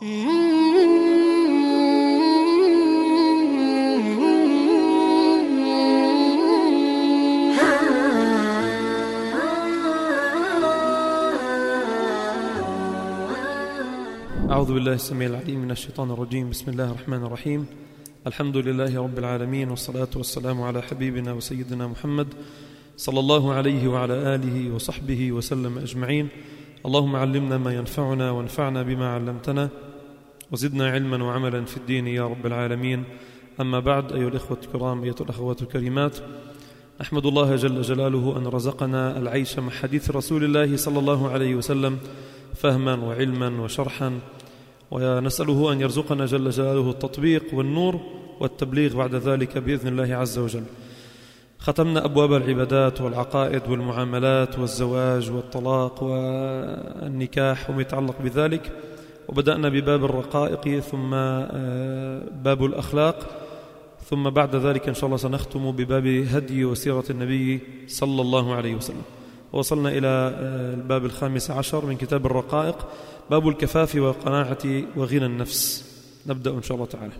أعوذ بالله السميع العليم من الشيطان الرجيم. بسم الله الرحمن الرحيم. الحمد لله رب العالمين، والصلاة والسلام على حبيبنا وسيدنا محمد صلى الله عليه وعلى آله وصحبه وسلم أجمعين. اللهم علمنا ما ينفعنا وانفعنا بما علمتنا وزدنا علما وعملا في الدين يا رب العالمين. أما بعد، أيها الإخوة الكرام، أيها الأخوات الكريمات، أحمد الله جل جلاله أن رزقنا العيش مع حديث رسول الله صلى الله عليه وسلم فهما وعلما وشرحا، ونسأله أن يرزقنا جل جلاله التطبيق والنور والتبليغ بعد ذلك بإذن الله عز وجل. ختمنا أبواب العبادات والعقائد والمعاملات والزواج والطلاق والنكاح وما يتعلق بذلك، وبدأنا بباب الرقائق ثم باب الأخلاق، ثم بعد ذلك إن شاء الله سنختم بباب هدي وسيرة النبي صلى الله عليه وسلم. وصلنا إلى الباب 15 من كتاب الرقائق، باب الكفاف والقناعة وغنى النفس. نبدأ إن شاء الله تعالى.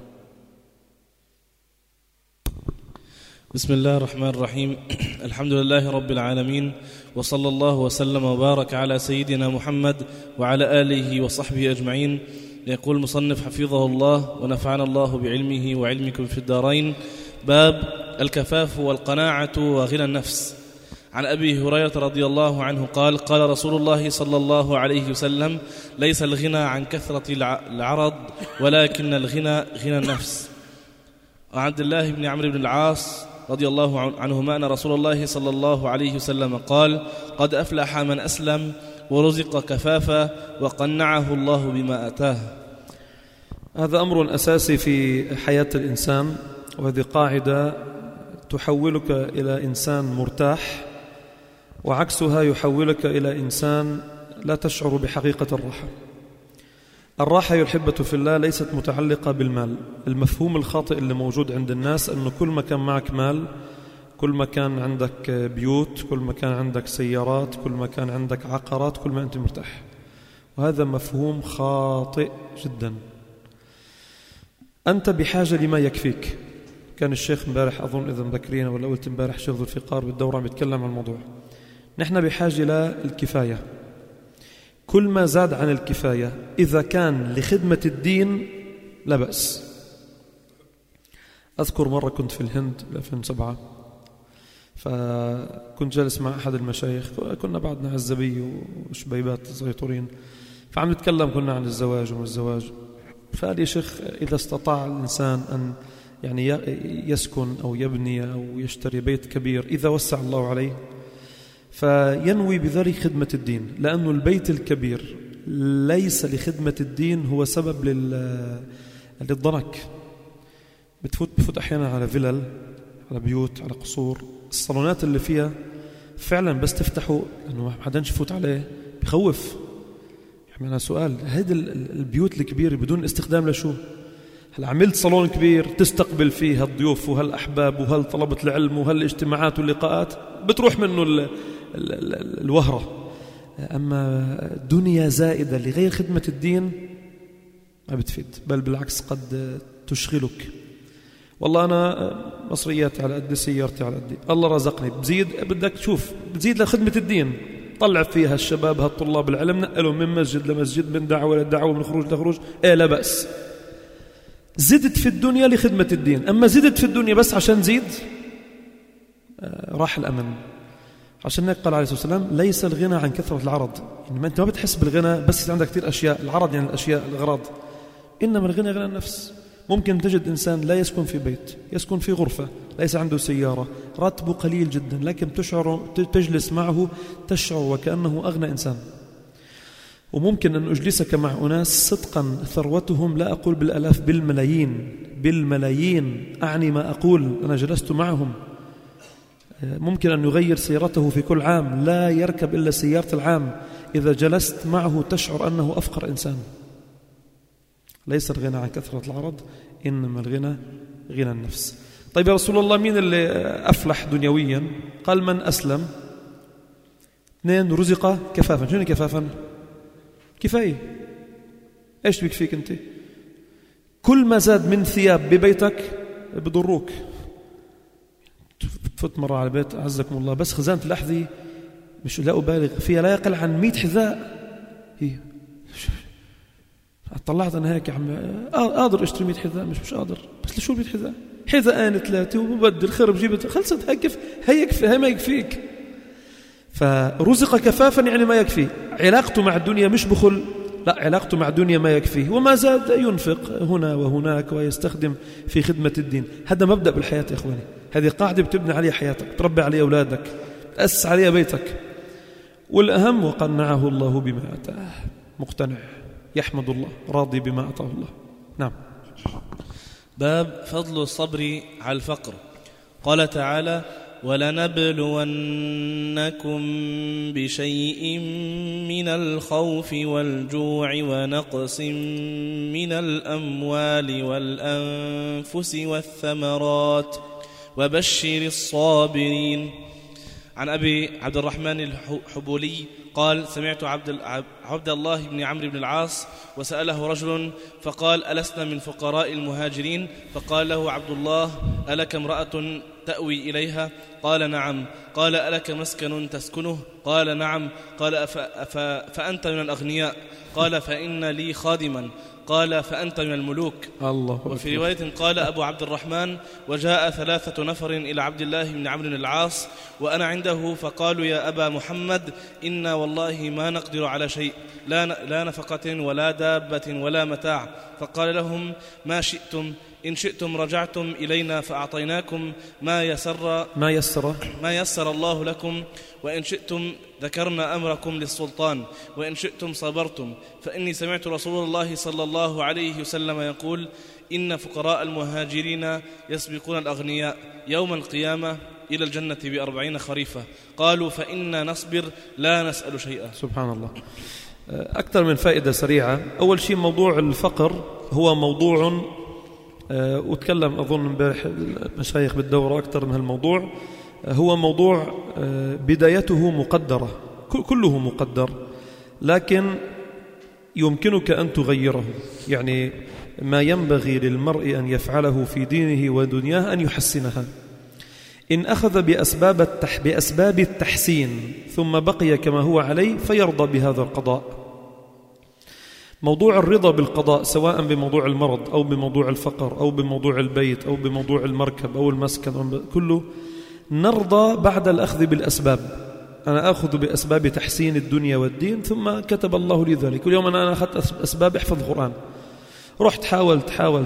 بسم الله الرحمن الرحيم. الحمد لله رب العالمين، وصلى الله وسلم وبارك على سيدنا محمد وعلى آله وصحبه أجمعين. يقول المصنف حفظه الله ونفعنا الله بعلمه وعلمكم في الدارين: باب الكفاف والقناعة وغنى النفس. عن أبي هريرة رضي الله عنه قال: قال رسول الله صلى الله عليه وسلم: ليس الغنى عن كثرة العرض ولكن الغنى غنى النفس. وعن عبد الله بن عمرو بن العاص رضي الله عنهما أن رسول الله صلى الله عليه وسلم قال: قد أفلح من أسلم ورزق كفافا وقنعه الله بما أتاه. هذا أمر أساسي في حياة الإنسان، وهذه قاعدة تحولك إلى إنسان مرتاح، وعكسها يحولك إلى إنسان لا تشعر بحقيقة الراحة. الراحة يحبة في الله ليست متعلقة بالمال. المفهوم الخاطئ اللي موجود عند الناس أنه كل ما كان معك مال، كل ما كان عندك بيوت، كل ما كان عندك سيارات، كل ما كان عندك عقارات، كل ما أنت مرتاح. وهذا مفهوم خاطئ جدا. أنت بحاجة لما يكفيك. كان الشيخ امبارح أظن إذا مذكرين ولا قلت امبارح شيخ ذو الفقار بالدورة بيتكلم عن الموضوع. نحن بحاجة للكفاية. كل ما زاد عن الكفاية إذا كان لخدمة الدين لا بأس. أذكر مرة كنت في الهند 2007، فكنت جالس مع أحد المشايخ، كنا بعدنا عزبي وشبيبات زيطورين، فعم نتكلم كنا عن الزواج وما الزواج. فقال يا شيخ: إذا استطاع الإنسان أن يعني يسكن أو يبني أو يشتري بيت كبير، إذا وسع الله عليه، فينوي بذلك خدمة الدين، لأنه البيت الكبير ليس لخدمة الدين، هو سبب للضنك. بفوت أحيانا على فيلل، على بيوت، على قصور، الصالونات اللي فيها فعلا بس تفتحوا لأنه ما حداش يفوت عليه بخوف. يعني أنا سؤال: هذه البيوت الكبيرة بدون استخدام لشو؟ هل عملت صالون كبير تستقبل فيه الضيوف وهالأحباب وهالطلبة العلم وهالاجتماعات واللقاءات، بتروح منه الوهرة. أما دنيا زائدة لغير خدمة الدين ما بتفيد، بل بالعكس قد تشغلك. والله أنا مصرياتي على قد، سيارتي على قد، الله رزقني، بزيد بدك تشوف بتزيد لخدمة الدين، طلع فيها الشباب هالطلاب العلم، نقلوا من مسجد لمسجد، من دعوة لدعوة، من خروج لخروج، لا بأس. زدت في الدنيا لخدمة الدين. أما زدت في الدنيا بس عشان زيد، راح الأمن. عشان هيك قال عليه الصلاة والسلام: ليس الغنى عن كثرة العرض. يعني أنت ما بتحس بالغنى بس عندك كثير أشياء، العرض يعني الأشياء، الأغراض. إنما الغنى غنى النفس. ممكن تجد إنسان لا يسكن في بيت، يسكن في غرفة، ليس عنده سيارة، راتبه قليل جدا، لكن تجلس معه تشعر وكأنه أغنى إنسان. وممكن أن أجلسك مع أناس صدقا ثروتهم لا أقول بالألاف، بالملايين أعني ما أقول، أنا جلست معهم. ممكن أن يغير سيارته في كل عام، لا يركب إلا سيارة العام. إذا جلست معه تشعر أنه أفقر إنسان. ليس الغنى عن كثرة العرض، إنما الغنى غنى النفس. طيب يا رسول الله، مين اللي أفلح دنيويا؟ قال: من أسلم. 2 رزق كفافا. شنو كفافا؟ كفاية. إيش بيكفيك أنت؟ كل ما زاد من ثياب ببيتك بضروك. تفوت مرة على البيت عزكم الله بس خزانة الأحذية مش لا أبالغ فيها لا يقل عن 100 حذاء. هي طلعت أنا هيك يا عم قادر أشتري 100 حذاء مش قادر بس لشو 100 حذاء؟ حذاءين 3 وببدل خرب جيبت خلصت هي ما يكفيك. فرزق كفافا يعني ما يكفي. علاقته مع الدنيا مش بخل، لا علاقته مع الدنيا ما يكفيه، وما زاد ينفق هنا وهناك ويستخدم في خدمة الدين. هذا مبدأ بالحياة يا إخواني، هذه قاعدة بتبني عليها حياتك، تربي عليها أولادك، تأسس عليها بيتك. والأهم وقنعه الله بما أتاه، مقتنع يحمد الله راضي بما أعطاه الله. نعم. باب فضل الصبر على الفقر. قال تعالى: ولنبلونكم بشيء من الخوف والجوع ونقص من الأموال والأنفس والثمرات وبشر الصابرين. عن أبي عبد الرحمن الحبولي قال: سمعت عبد الله بن عمرو بن العاص وسأله رجل فقال: ألسنا من فقراء المهاجرين؟ فقال له عبد الله: ألك امرأة تأوي إليها؟ قال: نعم. قال: ألك مسكن تسكنه؟ قال: نعم. قال: فأنت من الأغنياء؟ قال: فإن لي خادما. قال: فأنت من الملوك. الله. وفي رواية قال أبو عبد الرحمن: وجاء 3 نفر إلى عبد الله بن عمرو بن العاص وأنا عنده فقالوا: يا أبا محمد، إنا والله ما نقدر على شيء، لا نفقة ولا دابة ولا متاع. فقال لهم: ما شئتم، إن شئتم رجعتم إلينا فأعطيناكم ما يسر الله لكم، وإن شئتم ذكرنا أمركم للسلطان، وإن شئتم صبرتم. فإني سمعت رسول الله صلى الله عليه وسلم يقول: إن فقراء المهاجرين يسبقون الأغنياء يوم القيامة إلى الجنة ب40 خريفة. قالوا: فإنا نصبر لا نسأل شيئا. سبحان الله. أكثر من فائدة سريعة. أول شيء موضوع الفقر هو موضوع وتكلم أظن امبارح المشايخ بالدورة أكثر من هالموضوع. هو موضوع بدايته مقدرة، كله مقدر، لكن يمكنك أن تغيره. يعني ما ينبغي للمرء أن يفعله في دينه ودنياه أن يحسنها. إن أخذ بأسباب التحسين ثم بقي كما هو عليه فيرضى بهذا القضاء. موضوع الرضا بالقضاء سواء بموضوع المرض أو بموضوع الفقر أو بموضوع البيت أو بموضوع المركب أو المسكن كله نرضى بعد الأخذ بالأسباب. أنا أخذ بأسباب تحسين الدنيا والدين ثم كتب الله لي ذلك. كل يوم أنا أخذت أسباب احفظ القرآن، رحت حاولت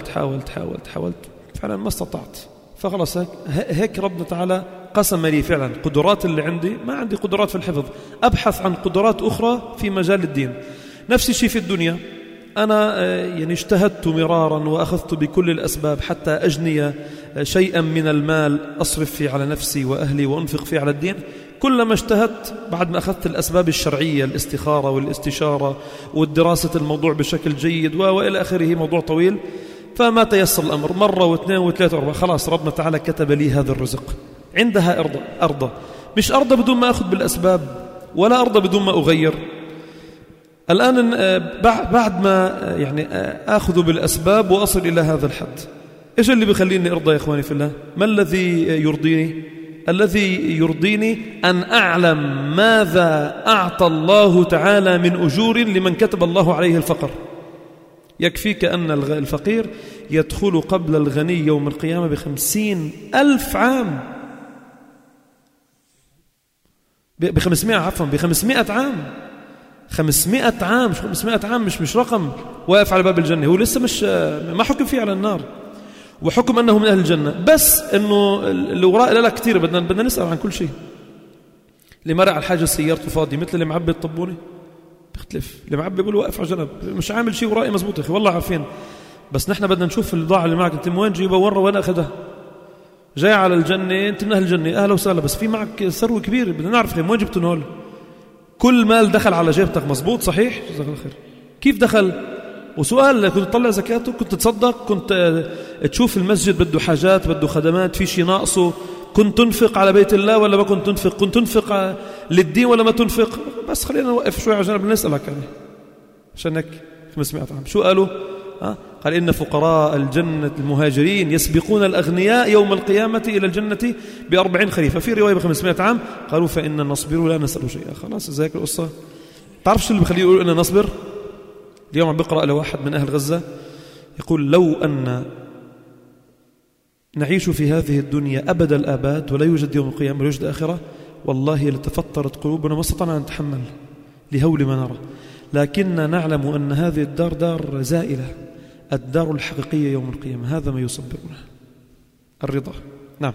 فعلا ما استطعت، فخلص هيك ربنا تعالى قسم لي فعلا قدرات اللي عندي، ما عندي قدرات في الحفظ، أبحث عن قدرات أخرى في مجال الدين. نفس الشيء في الدنيا، أنا يعني اجتهدت مرارا وأخذت بكل الأسباب حتى أجني شيئا من المال أصرف فيه على نفسي وأهلي وأنفق فيه على الدين. كلما اجتهدت بعد ما أخذت الأسباب الشرعية، الاستخارة والاستشارة والدراسة الموضوع بشكل جيد وإلى آخره، موضوع طويل، فما تيسر الأمر مرة واثنين وثلاثة وأربعة، خلاص ربنا تعالى كتب لي هذا الرزق. عندها أرضى، مش أرضى بدون ما أخذ بالأسباب ولا أرضى بدون ما أغير. الآن بعد ما يعني أخذ بالأسباب وأصل إلى هذا الحد، إيش اللي بيخليني أرضى يا إخواني في الله؟ ما الذي يرضيني؟ الذي يرضيني أن أعلم ماذا أعطى الله تعالى من أجور لمن كتب الله عليه الفقر. يكفيك أن الفقير يدخل قبل الغني يوم القيامة ب50,000 عام، ب500 عام. 500 عام، 500 عام مش رقم واقف على باب الجنة، هو لسه مش ما حكم فيه على النار وحكم أنه من أهل الجنة، بس أنه اللي وراء لا كتير. بدنا نسأل عن كل شيء. اللي مرع على الحاجة سيارته فاضي مثل اللي معبي الطبونة بيختلف. اللي معبي بيقول واقف على جنب مش عامل شيء ورائي مزبوط. أخي والله عارفين، بس نحن بدنا نشوف البضاعة اللي معك أنت من وين جيبها وين أخذها. جاي على الجنة أنت من أهل الجنة أهلا وسهلا، بس في معك ثروة كبيرة بدنا نعرف من وين جبتوا هول. كل مال دخل على جيبتك مزبوط صحيح؟ جزاك الله خير. كيف دخل؟ وسؤال، كنت تطلع زكاته؟ كنت تصدق؟ كنت تشوف المسجد بده حاجات بده خدمات في شيء ناقصه؟ كنت تنفق على بيت الله ولا ما كنت تنفق؟ كنت تنفق للدين ولا ما تنفق؟ بس خلينا نوقف شوي عشان بنسألك يعني عشان هيك 500 عام. شو قالوا؟ قال إن فقراء الجنة المهاجرين يسبقون الأغنياء يوم القيامة إلى الجنة ب40 خريفا، في رواية ب500 عام. قالوا فإن نصبر لا نسأل شيئا. خلاص زيك القصة. تعرف شو اللي بخليه يقولوا إننا نصبر؟ اليوم عم بقرأ لواحد من أهل غزة يقول لو أن نعيش في هذه الدنيا أبد الآباد ولا يوجد يوم القيامة ولا يوجد آخرة، والله لتفطرت قلوبنا ما استطعنا أن نتحمل لهول ما نرى، لكننا نعلم أن هذه الدار دار زائلة، الدار الحقيقية يوم القيامة. هذا ما يصبرنا الرضا. نعم.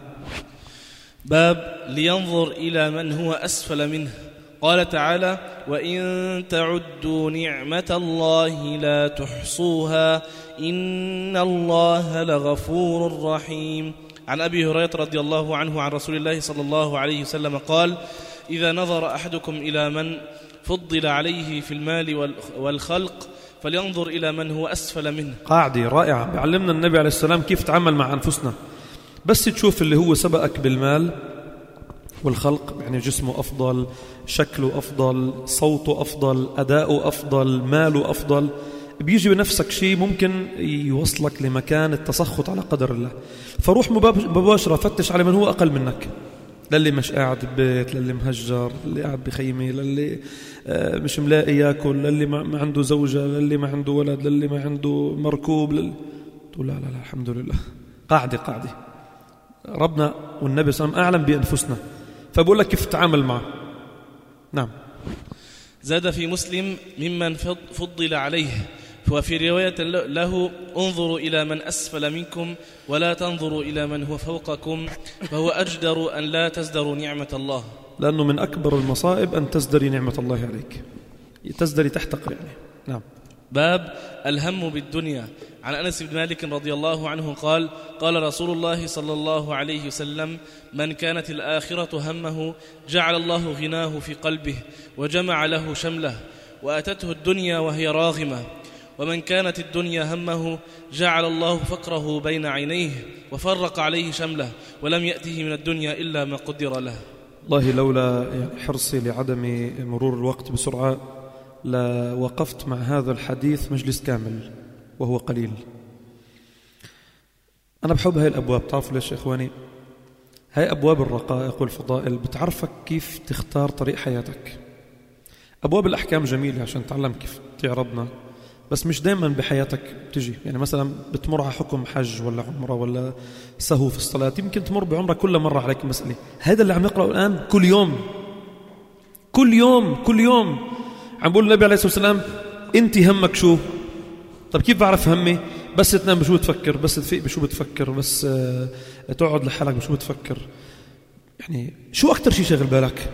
باب لينظر إلى من هو أسفل منه. قال تعالى: وإن تعدوا نعمة الله لا تحصوها إن الله لغفور رحيم. عن أبي هريرة رضي الله عنه عن رسول الله صلى الله عليه وسلم قال: إذا نظر أحدكم إلى من فضل عليه في المال والخلق فلينظر إلى من هو أسفل منه. قاعدة رائعة بيعلمنا النبي عليه السلام كيف تعامل مع أنفسنا. بس تشوف اللي هو سبقك بالمال والخلق، يعني جسمه أفضل، شكله أفضل، صوته أفضل، أداؤه أفضل، ماله أفضل، بيجي بنفسك شيء ممكن يوصلك لمكان التسخط على قدر الله. فروح مباشرة فتش على من هو أقل منك، للي مش قاعد ببيت، للي مهجر، للي قاعد بخيمة، للي مش ملاقي ياكل، للي ما عنده زوجة، للي ما عنده ولد، للي ما عنده مركوب، تقول لا لا لا الحمد لله. قاعدة ربنا والنبي صلى الله عليه وسلم أعلم بأنفسنا، فبقول لك كيف تتعامل معه. نعم. زاد في مسلم ممن فضل عليه، وفي رواية له: انظروا إلى من أسفل منكم ولا تنظروا إلى من هو فوقكم فهو أجدر أن لا تزدروا نعمة الله. لأنه من أكبر المصائب أن تزدري نعمة الله عليك، تزدري تحتقر يعني. نعم. باب الهم بالدنيا. عن أنس بن مالك رضي الله عنه قال: قال رسول الله صلى الله عليه وسلم: من كانت الآخرة همه جعل الله غناه في قلبه وجمع له شمله، وأتته الدنيا وهي راغمة. ومن كانت الدنيا همه جعل الله فقره بين عينيه وفرق عليه شمله، ولم يأته من الدنيا إلا ما قدر له. والله لولا حرصي لعدم مرور الوقت بسرعة لوقفت مع هذا الحديث مجلس كامل وهو قليل. أنا بحب هاي الأبواب. تعرفوا ليش يا إخواني؟ هاي أبواب الرقائق والفضائل بتعرفك كيف تختار طريق حياتك. أبواب الأحكام جميلة عشان تعلم كيف تطيع ربنا، بس مش دايما بحياتك بتجي. يعني مثلا بتمر على حكم حج ولا عمره ولا سهو في الصلاة، يمكن تمر بعمرك كل مرة عليك مسألة. هذا اللي عم نقرأه الآن كل يوم عم بقول النبي عليه الصلاة والسلام: أنت همك شو؟ طب كيف بعرف همي؟ بس تنام بشو بتفكر، بس تفيق بشو بتفكر، بس تقعد لحالك بشو بتفكر. يعني شو أكتر شيء شغل بالك؟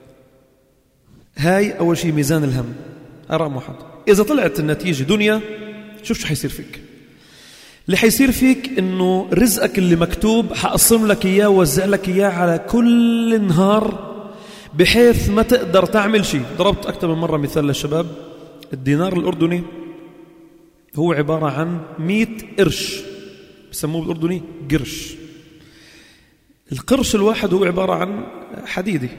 هاي أول شيء ميزان الهم. رقم واحد. إذا طلعت النتيجة دنيا، شوف شو حيصير فيك. اللي حيصير فيك إنه رزقك اللي مكتوب حأقسم لك إياه ووزع لك إياه على كل نهار بحيث ما تقدر تعمل شيء. ضربت أكثر من مرة مثال للشباب: الدينار الأردني هو عبارة عن 100 قرش، بسموه بالأردني قرش. القرش الواحد هو عبارة عن حديدي.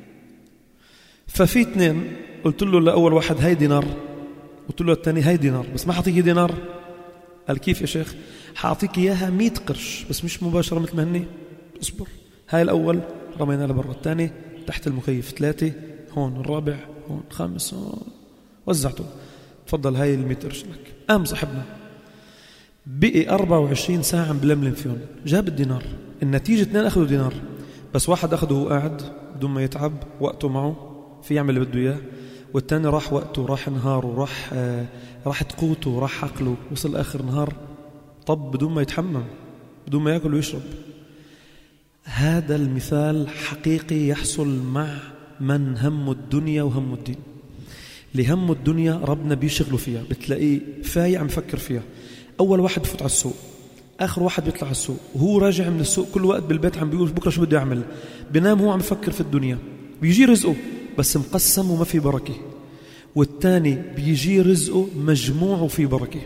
ففي اثنين قلت له لأول واحد هاي دينار، قلت له الثاني هاي دينار، بس ما حاطيك دينار. قال كيف يا شيخ؟ حاعطيك إياها 100 قرش بس مش مباشرة مثل ما هني. اصبر. هاي الأول رمينا لبرا، الثاني تحت المكيف، 3 هون، الرابع هون، 5 هون، وزعته. تفضل هاي 100 قرش لك. قام صاحبنا بقي 24 ساعة بلملم فيهم، جاب الدينار. النتيجة 2 أخذوا دينار، بس واحد أخذه وهو قاعد بدون ما يتعب، وقته معه في يعمل اللي بده إياه، والتاني راح وقته، راح نهاره، راحت قوته، راح عقله، وصل آخر نهار طب بدون ما يتحمم، بدون ما يأكل ويشرب. هذا المثال حقيقي يحصل مع من هم الدنيا وهم الدين. اللي هم الدنيا ربنا بيشغله فيها، بتلاقيه فايق عم يفكر فيها. أول واحد بفوت على السوق، آخر واحد بيطلع على السوق، وهو راجع من السوق كل وقت بالبيت عم بيقول بكرة شو بده يعمل. بنام هو عم يفكر في الدنيا، بيجي رزقه بس مقسم وما في بركة، والتاني بيجي رزقه مجموع وفي بركة.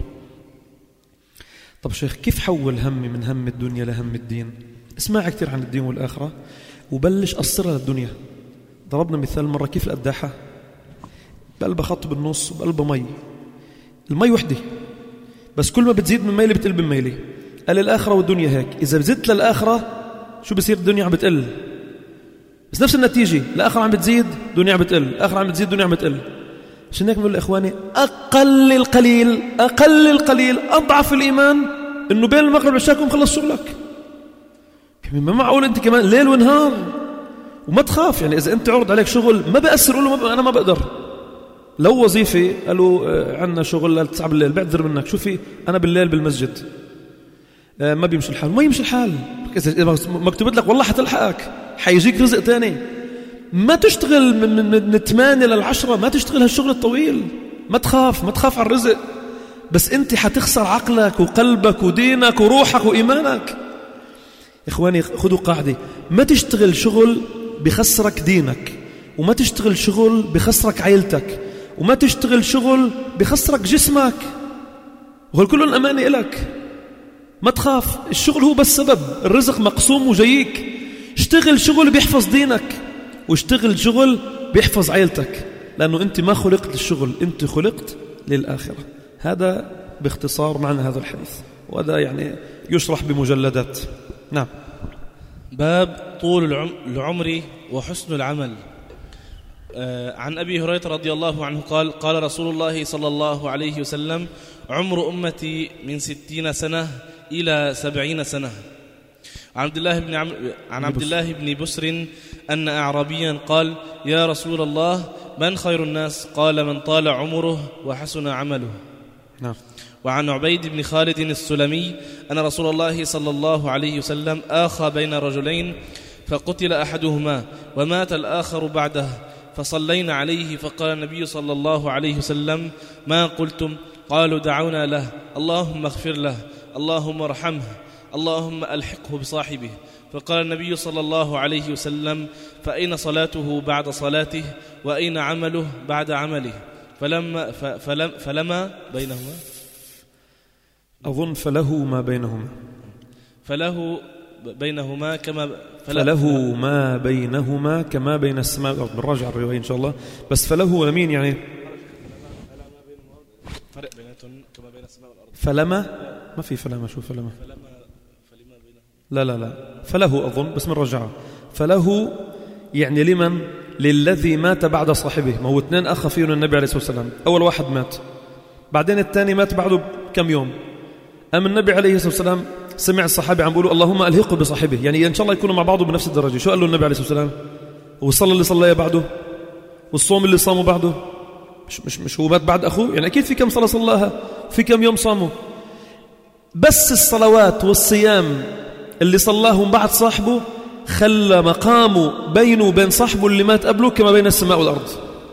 طب شيخ كيف حول همي من هم الدنيا لهم الدين؟ اسمع كتير عن الدين والآخرة وبلش قصرها للدنيا. ضربنا مثال مرة كيف القداحة بقلبها خط بالنص وبقلبها مي. المي وحدة، بس كل ما بتزيد من ميلي بتقل من ميلي. قال الآخرة والدنيا هيك، إذا بزدت للآخرة شو بصير؟ الدنيا عم بتقل، بس نفس النتيجة، الآخرة عم بتزيد دنيا عم بتقل، الآخرة عم بتزيد دنيا عم بتقل. عشان هيك بنقول لإخواني أقل القليل أضعف الإيمان إنه بين المغرب والعشاء تكون مخلص شغلك. ما معقول أنت كمان ليل ونهار وما تخاف. يعني إذا أنت عرض عليك شغل ما بأثر، قول له أنا ما بقدر. لو وظيفة قالوا عندنا شغل 9 بالليل، بعذر منك، شوفي أنا بالليل بالمسجد، ما بيمشي الحال، ما يمشي الحال. إذا مكتوب لك والله حتلحقك، حيجيك رزق تاني. ما تشتغل من 8 ل10، ما تشتغل هالشغل الطويل. ما تخاف على الرزق، بس أنت حتخسر عقلك وقلبك ودينك وروحك وإيمانك. إخواني خذوا قاعدة، ما تشتغل شغل بخسرك دينك، وما تشتغل شغل بخسرك عائلتك، وما تشتغل شغل بخسرك جسمك، وهو كلهم أمانة إلك. ما تخاف، الشغل هو بس سبب، الرزق مقسوم وجايك. اشتغل شغل بيحفظ دينك، واشتغل شغل بيحفظ عائلتك، لأنه أنت ما خلقت للشغل، أنت خلقت للآخرة. هذا باختصار معنى هذا الحديث، وهذا يعني يشرح بمجلدات. نعم. باب طول العمر وحسن العمل. عن أبي هريرة رضي الله عنه قال: قال رسول الله صلى الله عليه وسلم: عمر أمتي من 60 سنة إلى 70 سنة. عن عبد الله بن بسر أن أعرابيا قال: يا رسول الله، من خير الناس؟ قال: من طال عمره وحسن عمله. نعم. وعن عبيد بن خالد السلمي أن رسول الله صلى الله عليه وسلم آخى بين رجلين، فقتل أحدهما ومات الآخر بعده، فصلينا عليه، فقال النبي صلى الله عليه وسلم: ما قلتم؟ قالوا: دعونا له، اللهم اغفر له، اللهم ارحمه، اللهم ألحقه بصاحبه. فقال النبي صلى الله عليه وسلم: فأين صلاته بعد صلاته؟ وأين عمله بعد عمله؟ فلما بينهما، أظن فله ما بينهما، فله بينهما كما فله ما بينهما كما بين السماء والأرض. بنراجع الرواية إن شاء الله. بس فله ولمين يعني؟ فرق بيناتهم كما بين السماء والأرض. فلما ما في فلما، شو فلما؟ لا فله أظن، بس بنرجعها. فله يعني لمن؟ للذي مات بعد صاحبه. ما هو 2 أخ فيهم النبي عليه الصلاة والسلام، أول واحد مات، بعدين الثاني مات بعده كم يوم. أم النبي عليه الصلاة والسلام سمع الصحابة عم بيقولوا: اللهم ألحقه بصاحبه، يعني إن شاء الله يكونوا مع بعضه بنفس الدرجة. شو قال له النبي عليه الصلاة والسلام؟ والصلاة اللي صليها بعده، والصوم اللي صامه بعده، مش هو مات بعد أخوه؟ يعني أكيد في كم صلاة صلاها، في كم يوم صامه. بس الصلوات والصيام اللي صلاهم بعد صاحبه خلى مقامه بينه وبين صاحبه اللي مات قبله كما بين السماء والأرض.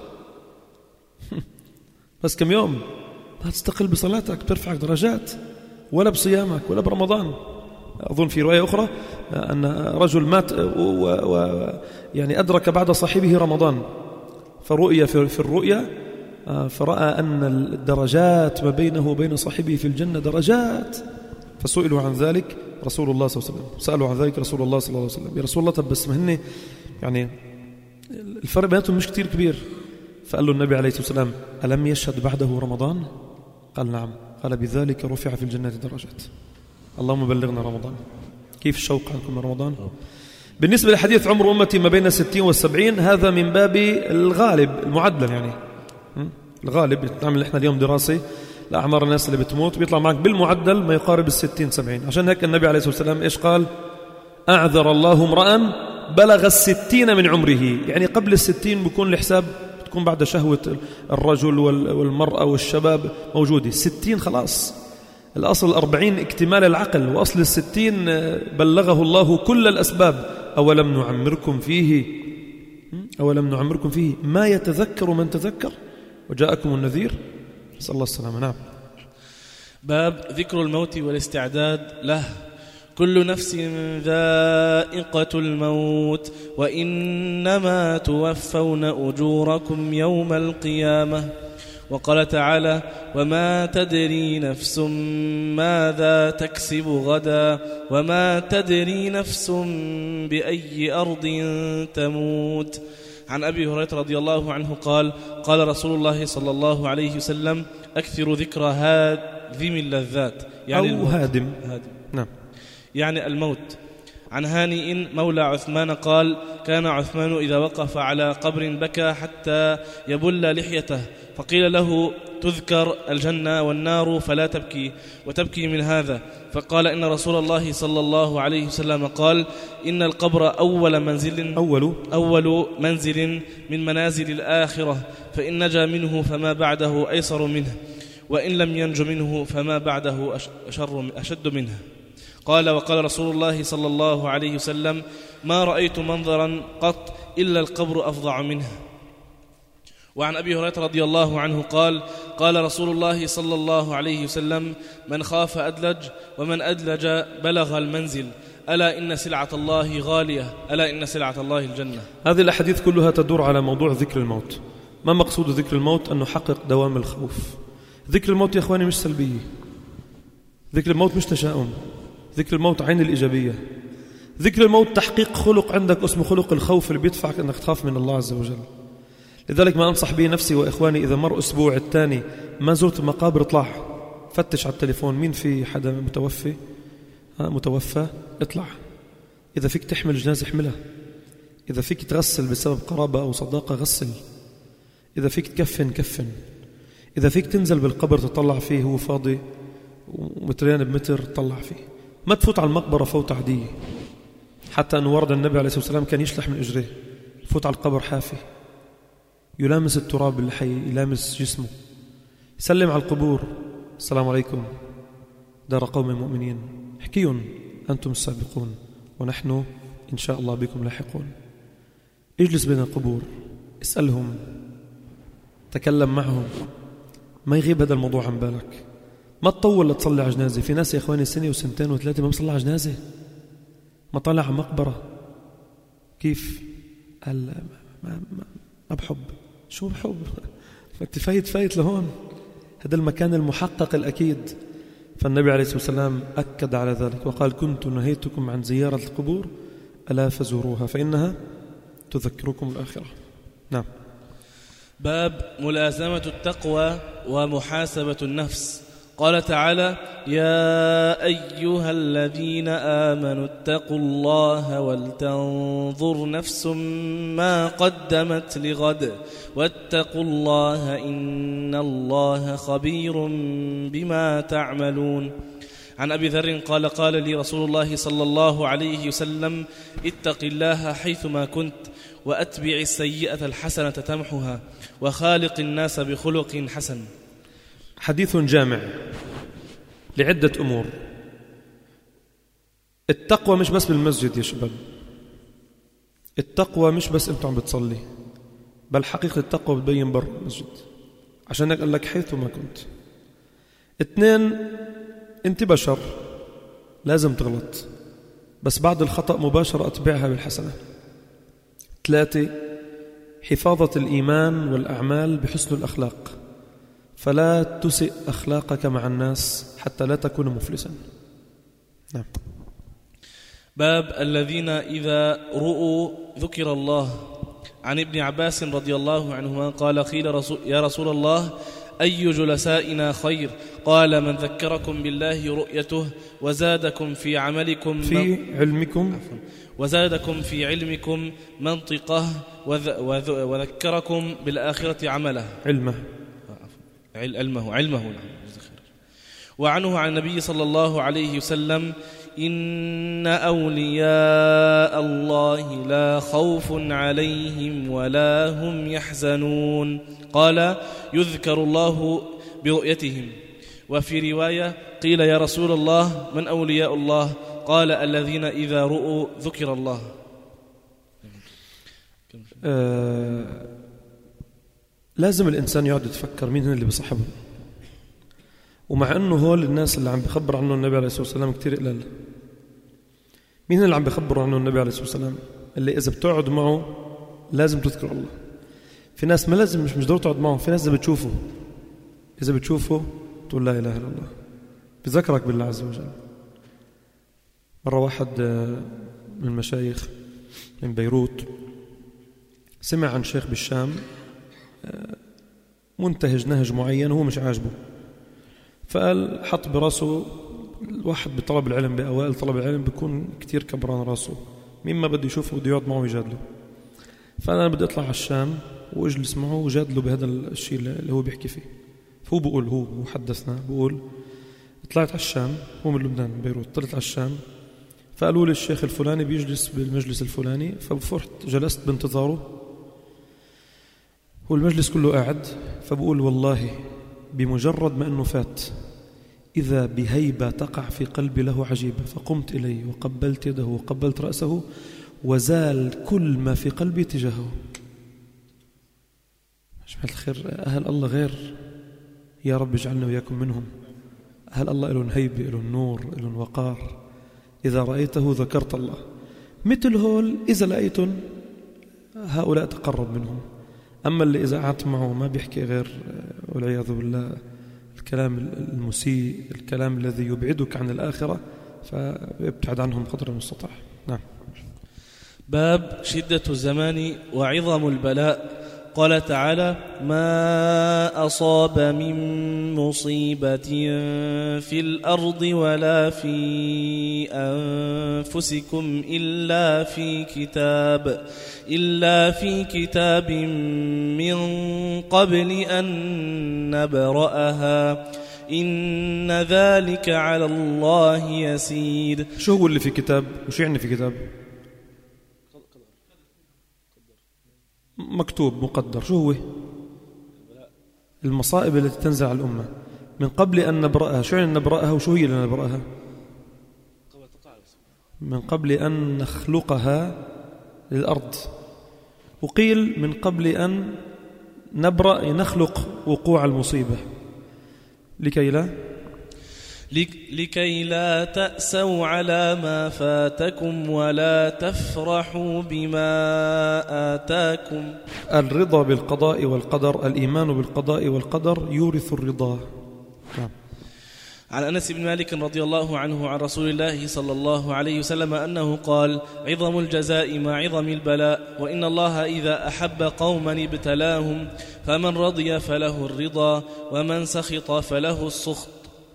بس كم يوم ما تستقل بصلاتك ترفعك درجات، ولا بصيامك ولا برمضان. أظن في رواية أخرى أن رجل مات يعني أدرك بعد صاحبه رمضان، فرؤية في الرؤيا، فرأى أن الدرجات ما بينه وبين صاحبه في الجنة درجات. فسئلوا عن ذلك رسول الله صلى الله عليه وسلم، سألوا عن ذلك رسول الله صلى الله عليه وسلم: يا رسول الله، طب بس ما هن يعني الفرق بيناتهم مش كتير كبير. فقال له النبي عليه الصلاة والسلام: ألم يشهد بعده رمضان؟ قال: نعم. قال: بذلك رفع في الجنة درجات. اللهم بلغنا رمضان. كيف الشوق عنكم من رمضان؟ بالنسبة لحديث عمر أمتي ما بين 60 و70، هذا من باب الغالب المعدل، يعني الغالب. نعمل إحنا اليوم دراسة لأعمار الناس اللي بتموت، بيطلع معك بالمعدل ما يقارب 60-70. عشان هيك النبي عليه الصلاة والسلام إيش قال؟ أعذر الله امرأ بلغ 60 من عمره، يعني قبل 60 بيكون الحساب، بتكون بعد شهوة الرجل والمرأة والشباب موجودة. 60 خلاص، الأصل 40 اكتمال العقل، وأصل 60 بلغه الله كل الأسباب. أولم نعمركم فيه ما يتذكر من تذكر وجاءكم النذير. نسأل الله السلامة. نعم. باب ذكر الموت والاستعداد له. كل نفس ذائقة الموت، وإنما توفون أجوركم يوم القيامة. وقال تعالى: وما تدري نفس ماذا تكسب غدا، وما تدري نفس بأي أرض تموت. عن أبي هريرة رضي الله عنه قال قال رسول الله صلى الله عليه وسلم أكثر ذكر هادم اللذات يعني أو هادم. نعم، يعني الموت. عن هانئ مولى عثمان قال كان عثمان إذا وقف على قبر بكى حتى يبل لحيته، فقيل له تذكر الجنة والنار فلا تبكي وتبكي من هذا، فقال إن رسول الله صلى الله عليه وسلم قال إن القبر أول منزل من منازل الآخرة، فإن نجا منه فما بعده أيسر منه، وإن لم ينج منه فما بعده أشد منه. قال وقال رسول الله صلى الله عليه وسلم ما رأيت منظرا قط إلا القبر أفظع منه. وعن أبي هريرة رضي الله عنه قال قال رسول الله صلى الله عليه وسلم من خاف أدلج ومن أدلج بلغ المنزل، ألا إن سلعة الله غالية، ألا إن سلعة الله الجنة. هذه الأحاديث كلها تدور على موضوع ذكر الموت. ما مقصود ذكر الموت؟ أن نحقق دوام الخوف. ذكر الموت يا أخواني مش سلبية، ذكر الموت مش تشاؤم، ذكر الموت عين الإيجابية. ذكر الموت تحقيق خلق عندك اسمه خلق الخوف اللي بيدفعك أنك تخاف من الله عز وجل. لذلك ما أنصح به نفسي وإخواني إذا مر أسبوع الثاني ما زرت المقابر اطلع فتش على التليفون مين في حدا متوفى اطلع. إذا فيك تحمل جنازة احملها، إذا فيك تغسل بسبب قرابة أو صداقة غسل، إذا فيك تكفن، إذا فيك تنزل بالقبر تطلع فيه هو فاضي ومترين بمتر تطلع فيه. ما تفوت على المقبرة فوت عادية، حتى أنه ورد النبي عليه الصلاة والسلام كان يشلح من أجره، يفوت على القبر حافي يلامس التراب اللي حي، يلامس جسمه، يسلم على القبور السلام عليكم دار قوم مؤمنين، احكيهم أنتم السابقون ونحن إن شاء الله بكم لاحقون. اجلس بين القبور، اسألهم، تكلم معهم، ما يغيب هذا الموضوع عن بالك. ما تطول لتصلي على جنازة. في ناس يا إخواني سنة وسنتين وثلاثة ما مصلى على جنازة، ما طلع على مقبرة. كيف؟ قال ما بحب. شو بحب؟ فأنت فايت لهون، هذا المكان المحقق الأكيد. فالنبي عليه الصلاة والسلام أكد على ذلك وقال كنت نهيتكم عن زيارة القبور ألا فزوروها فإنها تذكركم الآخرة. نعم. باب ملازمة التقوى ومحاسبة النفس. قال تعالى يا أيها الذين آمنوا اتقوا الله ولتنظر نفس ما قدمت لغد واتقوا الله إن الله خبير بما تعملون. عن أبي ذر قال قال لي رسول الله صلى الله عليه وسلم اتق الله حيثما كنت وأتبع السيئة الحسنة تمحها وخالق الناس بخلق حسن. حديث جامع لعدة أمور. التقوى مش بس بالمسجد يا شباب، التقوى مش بس أنت عم بتصلي، بل حقيقة التقوى بتبين بر المسجد. عشان قال لك حيث ما كنت. 2 أنت بشر لازم تغلط، بس بعد الخطأ مباشرة أتبعها بالحسنة. 3 حفاظة الإيمان والأعمال بحسن الأخلاق، فلا تسئ أخلاقك مع الناس حتى لا تكون مفلسا. نعم. باب الذين إذا رؤوا ذكر الله. عن ابن عباس رضي الله عنهما قال قيل يا رسول الله أي جلسائنا خير؟ قال من ذكركم بالله رؤيته وزادكم في عملكم وزادكم في علمكم منطقه وذكركم بالآخرة عمله علمه. وعنه عن النبي صلى الله عليه وسلم إن أولياء الله لا خوف عليهم ولا هم يحزنون. قال يذكر الله برؤيتهم. وفي رواية قيل يا رسول الله من أولياء الله؟ قال الذين إذا رؤوا ذكر الله. لازم الإنسان يقعد يتفكر مين هن اللي بصحبه. ومع أنه هول الناس اللي عم بخبر عنه النبي عليه الصلاة والسلام كتير قلال. مين اللي عم بخبر عنه النبي عليه الصلاة والسلام؟ اللي إذا بتقعد معه لازم تذكر الله. في ناس ما لازم مش ضروري تقعد معه، في ناس إذا بتشوفه تقول لا إله إلا الله، بذكرك بالله عز وجل. مرة واحد من المشايخ من بيروت سمع عن شيخ بالشام منتهج نهج معين وهو مش عاجبه، فقال حط براسه، الواحد بطلب العلم بأوائل طلب العلم بيكون كتير كبران راسه، مين ما بده يشوفه بده يقعد معه ويجادله. فأنا بدي أطلع على الشام وأجلس معه وجادله بهذا الشيء اللي هو بيحكي فيه. فهو بقول، هو محدثنا بقول طلعت على الشام، هو من لبنان بيروت، طلعت على الشام فقالوا لي الشيخ الفلاني بيجلس بالمجلس الفلاني، فبفرت جلست بانتظاره والمجلس كله قاعد، فبقول والله بمجرد ما أنه فات إذا بهيبة تقع في قلبي له عجيبة، فقمت إليه وقبلت يده وقبلت رأسه وزال كل ما في قلبي تجاهه. جماعة الخير، أهل الله غير، يا رب اجعلنا وياكم منهم. أهل الله لهم هيبة، لهم نور، لهم وقار، إذا رأيته ذكرت الله. مثل هول إذا لقيتم هؤلاء تقرب منهم. أما اللي إذا قعدت معه ما بيحكي غير والعياذ بالله الكلام المسيء، الكلام الذي يبعدك عن الآخرة، فابتعد عنهم قدر المستطاع. نعم. باب شدة الزمان وعظم البلاء. قال تعالى: ما أصاب من مصيبة في الأرض ولا في أنفسكم إلا في كتاب من قبل أن نبرأها إن ذلك على الله يسير. شو هو اللي في كتاب؟ وش يعني في كتاب؟ مكتوب مقدر. شو هو؟ المصائب التي تنزل على الأمة من قبل أن نبرأها. شو يعني نبرأها وشو هي اللي نبرأها؟ من قبل أن نخلقها للأرض، وقيل من قبل أن نبرأ نخلق وقوع المصيبة لكي لا تأسوا على ما فاتكم ولا تفرحوا بما آتاكم. الرضا بالقضاء والقدر، الإيمان بالقضاء والقدر يورث الرضا. عن أنس بن مالك رضي الله عنه عن رسول الله صلى الله عليه وسلم أنه قال: عظم الجزاء مع عظم البلاء، وإن الله إذا أحب قوما ابتلاهم، فمن رضي فله الرضا ومن سخط فله السخط.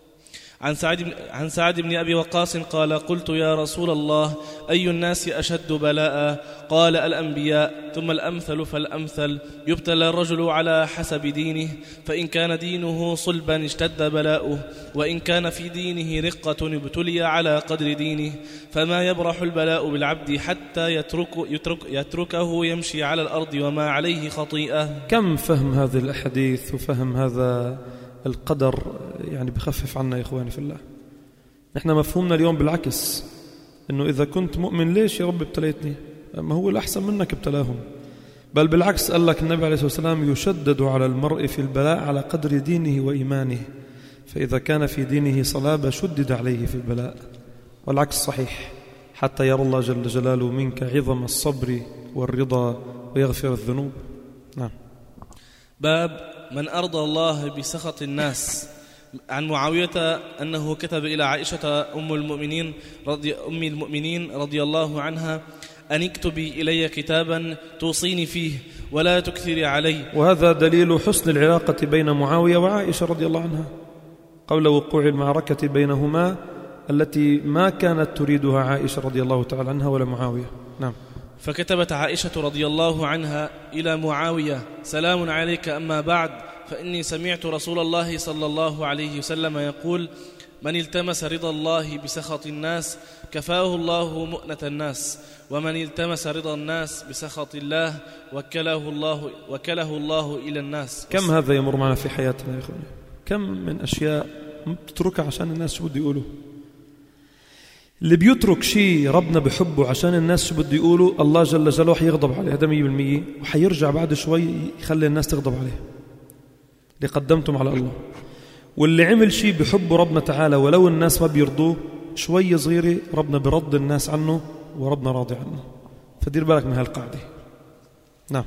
عن سعد بن أبي وقاص قال: قلت يا رسول الله أي الناس أشد بلاء؟ قال: الأنبياء، ثم الأمثل فالأمثل، يبتلى الرجل على حسب دينه، فإن كان دينه صلبا اشتد بلاؤه، وإن كان في دينه رقة ابتلي على قدر دينه، فما يبرح البلاء بالعبد حتى يتركه يمشي على الأرض وما عليه خطيئة. كم فهم هذه الأحاديث وفهم هذا القدر يعني بخفف عنا يا إخواني في الله. نحن مفهومنا اليوم بالعكس، إنه إذا كنت مؤمن ليش يا رب ابتليتني؟ ما هو الأحسن منك ابتلاهم. بل بالعكس قال لك النبي عليه الصلاة والسلام: يشدد على المرء في البلاء على قدر دينه وإيمانه، فإذا كان في دينه صلابة شدد عليه في البلاء، والعكس صحيح، حتى يرى الله جل جلاله منك عظم الصبر والرضا ويغفر الذنوب. نعم. باب من أرضى الله بسخط الناس. عن معاوية أنه كتب إلى عائشة أم المؤمنين رضي الله عنها: أن اكتبي إلي كتابا توصيني فيه ولا تكثري علي. وهذا دليل حسن العلاقة بين معاوية وعائشة رضي الله عنها قبل وقوع المعركة بينهما التي ما كانت تريدها عائشة رضي الله تعالى عنها ولا معاوية. نعم. فكتبت عائشة رضي الله عنها إلى معاوية: سلام عليك، أما بعد، فإني سمعت رسول الله صلى الله عليه وسلم يقول: من التمس رضا الله بسخط الناس كفاه الله مؤنة الناس، ومن التمس رضا الناس بسخط الله وكله الله إلى الناس. كم هذا يمر معنا في حياتنا يا أخواني، كم من أشياء تتركها عشان الناس شو بده يقولوا. اللي بيترك شيء ربنا بحبه عشان الناس شو بده يقولوا، الله جل جلاله حيغضب عليه، هذا 100%، وحيرجع بعد شوي يخلي الناس تغضب عليه اللي قدمتم على الله. واللي عمل شيء بحبه ربنا تعالى ولو الناس ما بيرضوه، شوية صغيرة ربنا برضي الناس عنه وربنا راضي عنه. فدير بالك من هالقاعدة. نعم.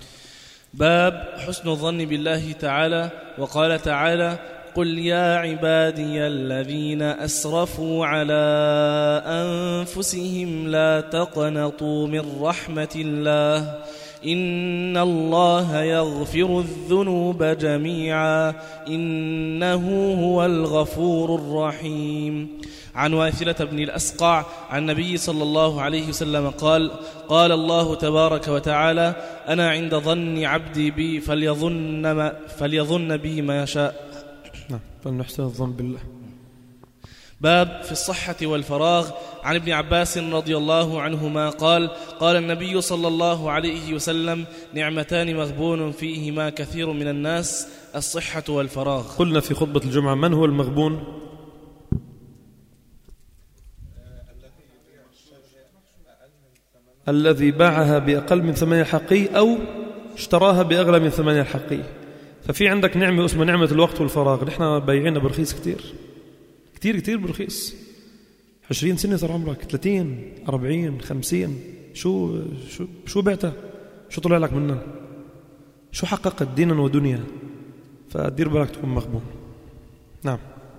باب حسن الظن بالله تعالى. وقال تعالى: قل يا عبادي الذين أسرفوا على أنفسهم لا تقنطوا من رحمة الله إن الله يغفر الذنوب جميعا إنه هو الغفور الرحيم. عن واثلة بن الأسقع عن النبي صلى الله عليه وسلم قال: قال الله تبارك وتعالى: أنا عند ظن عبدي بي فليظن بي ما يشاء. فلنحسن الظن بالله. باب في الصحة والفراغ. عن ابن عباس رضي الله عنهما قال: قال النبي صلى الله عليه وسلم: نعمتان مغبون فيهما كثير من الناس، الصحة والفراغ. قلنا في خطبة الجمعة: من هو المغبون؟ الذي باعها بأقل من ثمنها الحقيقي أو اشتراها بأغلى من ثمنها الحقيقي. ففي عندك نعمة اسمها نعمة الوقت والفراغ. نحن بايعينها برخيص كتير برخيص. 20 سنة صار عمرك، 30 40 50، شو بعتها؟ شو طلع لك منها؟ شو حققت دينا ودنيا؟ فدير بالك تكون مغبون. نعم.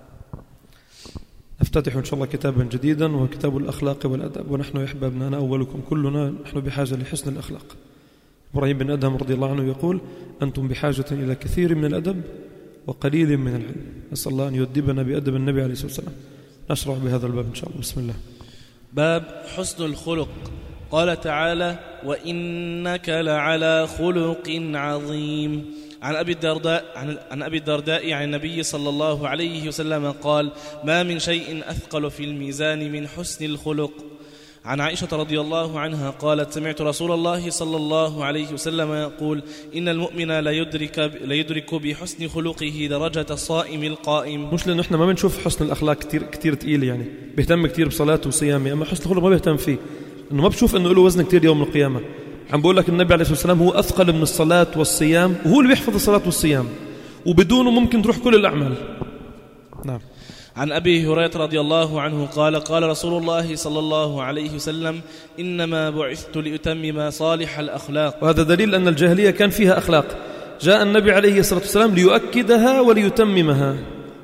نفتتح إن شاء الله كتابا جديدا وهو كتاب الأخلاق والأدب. ونحن يا أحبابنا، أنا أولكم، كلنا نحن بحاجة لحسن الأخلاق. إبراهيم بن أدهم رضي الله عنه يقول: أنتم بحاجة إلى كثير من الأدب وقليل من العلم. نسأل الله أن يؤدبنا بأدب النبي عليه الصلاة والسلام. نشرع بهذا الباب إن شاء الله. بسم الله. باب حسن الخلق. قال تعالى: وإنك لعلى خلق عظيم. عن أبي الدرداء عن النبي صلى الله عليه وسلم قال: ما من شيء أثقل في الميزان من حسن الخلق. عن عائشة رضي الله عنها قالت: سمعت رسول الله صلى الله عليه وسلم يقول: إن المؤمن ليدرك بحسن خلقه درجة الصائم القائم. مش لأنه إحنا ما بنشوف حسن الأخلاق كتير تقيل، يعني بيهتم كتير بصلاته وصيامه، أما حسن الخلق ما بيهتم فيه، إنه ما بشوف إنه له وزن كتير يوم القيامة. عم بقول لك النبي عليه الصلاة والسلام هو أثقل من الصلاة والصيام، وهو اللي بيحفظ الصلاة والصيام، وبدونه ممكن تروح كل الأعمال. نعم. عن أبي هريرة رضي الله عنه قال: قال رسول الله صلى الله عليه وسلم: إنما بعثت لأتمم صالح الأخلاق. وهذا دليل أن الجاهلية كان فيها أخلاق، جاء النبي عليه الصلاة والسلام ليؤكدها وليتممها.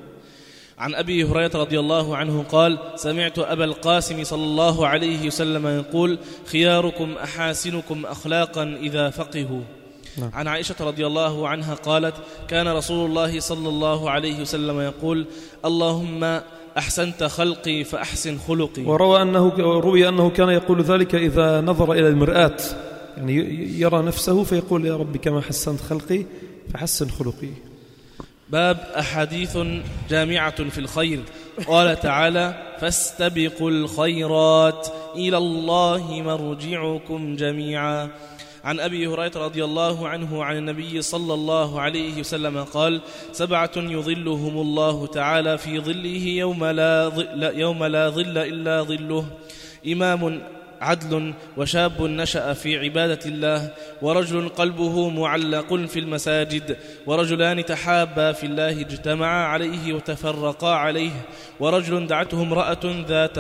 عن أبي هريرة رضي الله عنه قال: سمعت أبا القاسم صلى الله عليه وسلم يقول: خياركم أحاسنكم أخلاقا إذا فقهوا. عن عائشة رضي الله عنها قالت: كان رسول الله صلى الله عليه وسلم يقول: اللهم أحسنت خلقي فأحسن خلقي. وروي أنه كان يقول ذلك إذا نظر إلى المرآة، يعني يرى نفسه فيقول: يا رب كما حسنت خلقي فحسن خلقي. باب أحاديث جامعة في الخير. قال تعالى: فاستبقوا الخيرات إلى الله مرجعكم جميعا. عن أبي هريرة رضي الله عنه عن النبي صلى الله عليه وسلم قال: 7 يظلهم الله تعالى في ظله يوم لا ظل إلا ظله: إمام عدل، وشاب نشأ في عبادة الله، ورجل قلبه معلق في المساجد، ورجلان تحابا في الله اجتمعا عليه وتفرقا عليه، ورجل دعته امرأة ذات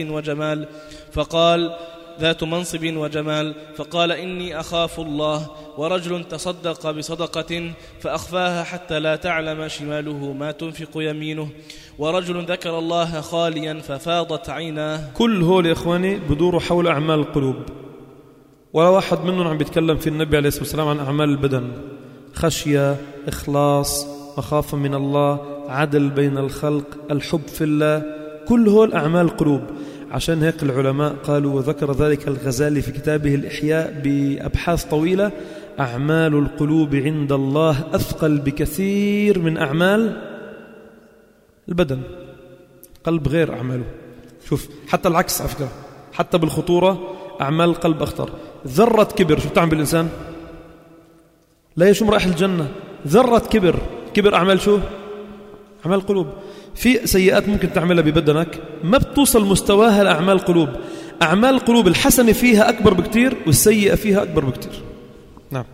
منصب وجمال فقال: إني أخاف الله، ورجل تصدق بصدقة فأخفاها حتى لا تعلم شماله ما تنفق يمينه، ورجل ذكر الله خاليا ففاضت عيناه. كل هول يا إخواني بدوروا حول أعمال القلوب، ولا واحد منهم عم بيتكلم في النبي عليه الصلاة والسلام عن أعمال البدن: خشية، إخلاص، مخافة من الله، عدل بين الخلق، الحب في الله. كل هول أعمال القلوب. عشان هيك العلماء قالوا، وذكر ذلك الغزالي في كتابه الإحياء بأبحاث طويلة: أعمال القلوب عند الله أثقل بكثير من أعمال البدن. قلب غير أعماله. شوف، حتى العكس على فكرة، حتى بالخطورة أعمال القلب أخطر. ذرة كبر شو بتعمل بالإنسان؟ لا يشم رائحة الجنة. ذرة كبر أعمال شو؟ أعمال القلوب. في سيئات ممكن تعملها ببدنك ما بتوصل مستواها لأعمال القلوب. أعمال القلوب الحسنة فيها أكبر بكتير والسيئة فيها أكبر بكتير. نعم.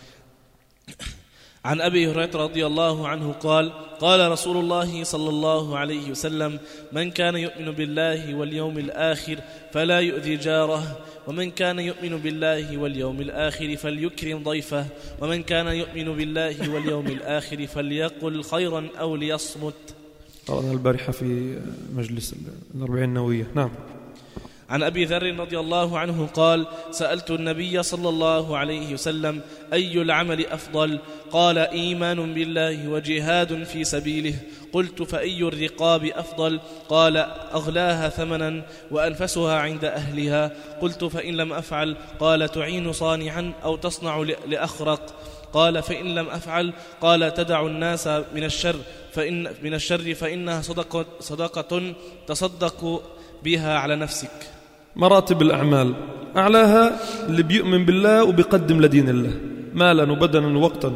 عن أبي هريرة رضي الله عنه قال: قال رسول الله صلى الله عليه وسلم: من كان يؤمن بالله واليوم الآخر فلا يؤذي جاره، ومن كان يؤمن بالله واليوم الآخر فليكرم ضيفه، ومن كان يؤمن بالله واليوم الآخر فليقل خيرا أو ليصمت. قرأنا البارحة في مجلس 40 النووية. نعم. عن أبي ذر رضي الله عنه قال: سألت النبي صلى الله عليه وسلم: أي العمل أفضل؟ قال: إيمان بالله وجهاد في سبيله. قلت: فأي الرقاب أفضل؟ قال: أغلاها ثمنا وأنفسها عند أهلها. قلت: فإن لم أفعل؟ قال: تعين صانعا أو تصنع لأخرق. قال: فإن لم أفعل؟ قال: تدع الناس من الشر فإنها صدقة تصدق بها على نفسك. مراتب الأعمال أعلاها اللي بيؤمن بالله وبيقدم لدين الله مالا وبدنا ووقتا.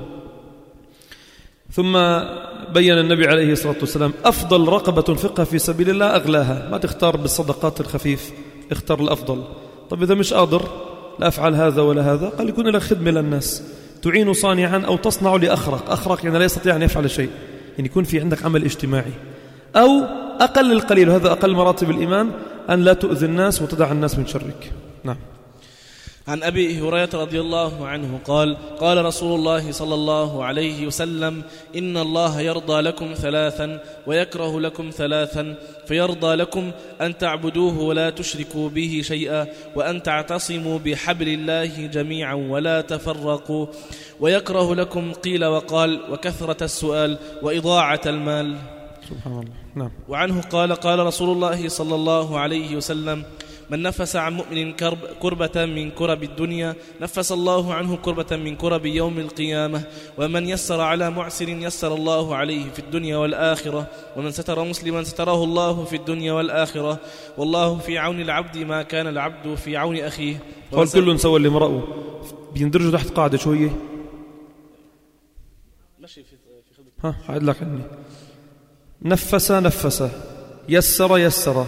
ثم بين النبي عليه الصلاة والسلام أفضل رقبة تنفقها في سبيل الله أغلاها. ما تختار بالصدقات الخفيف، اختار الأفضل. طب إذا مش قادر لا أفعل هذا ولا هذا، قال يكون لك خدمة للناس، تعين صانعا أو تصنع لأخرق. أخرق يعني لا يستطيع أن يفعل شيء، يعني يكون في عندك عمل اجتماعي. أو أقل القليل، هذا أقل مراتب الإيمان، أن لا تؤذي الناس وتدع الناس من شرك. نعم. عن أبي هريرة رضي الله عنه قال: قال رسول الله صلى الله عليه وسلم: إن الله يرضى لكم ثلاثا ويكره لكم ثلاثا، فيرضى لكم أن تعبدوه ولا تشركوا به شيئا، وأن تعتصموا بحبل الله جميعا ولا تفرقوا، ويكره لكم قيل وقال وكثرة السؤال وإضاعة المال. سبحان الله. نعم. وعنه قال: قال رسول الله صلى الله عليه وسلم: من نفس عن مؤمن كربة من كرب الدنيا نفس الله عنه كربة من كرب يوم القيامة، ومن يسر على معسر يسر الله عليه في الدنيا والآخرة، ومن ستر مسلما ستره الله في الدنيا والآخرة، والله في عون العبد ما كان العبد في عون أخيه. قال كل سوى اللي مرأه بيندرجوا تحت قاعدة شوية. ماشي في هعد لك عني. نفس يسر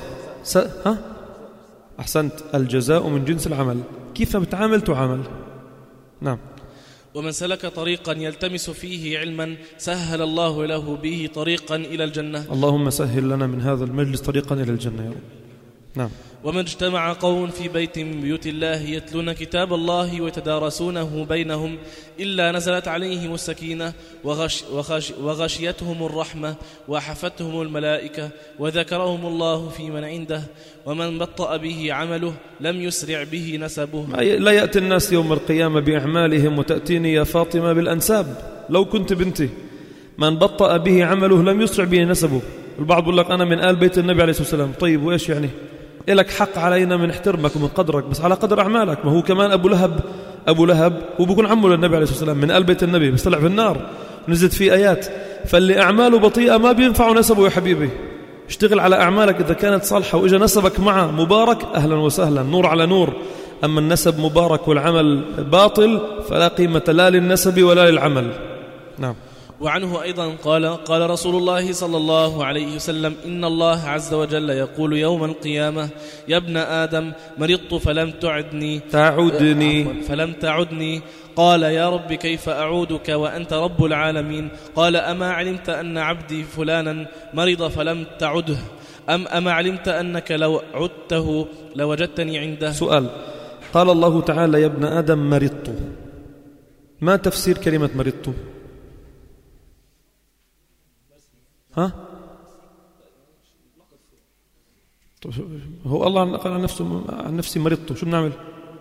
أحسنت. الجزاء من جنس العمل، كيف بتعامل تعامل. نعم. ومن سلك طريقا يلتمس فيه علما سهل الله له به طريقا إلى الجنة. اللهم سهل لنا من هذا المجلس طريقا إلى الجنة يا رب. نعم. ومن اجتمع قوم في بيت من بيوت الله يتلون كتاب الله ويتدارسونه بينهم إلا نزلت عليهم السكينة وغشيتهم الرحمة وحفتهم الملائكة وذكرهم الله في من عنده، ومن بطأ به عمله لم يسرع به نسبه. لا يأتي الناس يوم القيامة بأعمالهم وتأتيني يا فاطمة بالأنساب. لو كنت بنتي. من بطأ به عمله لم يسرع به نسبه. البعض يقول لك أنا من آل بيت النبي عليه الصلاة والسلام. طيب وإيش يعني؟ إلك حق علينا من احترمك ومن قدرك، بس على قدر أعمالك. ما هو كمان أبو لهب هو بيكون عمه للنبي عليه الصلاة والسلام، من آل بيت النبي، بس طلع في النار نزلت فيه آيات. فاللي أعماله بطيئة ما بينفع نسبه يا حبيبي. اشتغل على أعمالك، إذا كانت صالحة وإجا نسبك معه مبارك أهلا وسهلا، نور على نور. أما النسب مبارك والعمل باطل فلا قيمة لا للنسب ولا للعمل. نعم. وعنه أيضا قال رسول الله صلى الله عليه وسلم: إن الله عز وجل يقول يوم القيامة: يا ابن آدم مرضت فلم تعدني. قال: يا رب كيف أعودك وأنت رب العالمين؟ قال: أما علمت أن عبدي فلانا مرض فلم تعده؟ أما علمت أنك لو عدته لوجدتني عنده؟ سؤال. قال الله تعالى: يا ابن آدم مرضت، ما تفسير كلمة مرضت؟ هو الله قال عن نفسي مرضت، شو بنعمل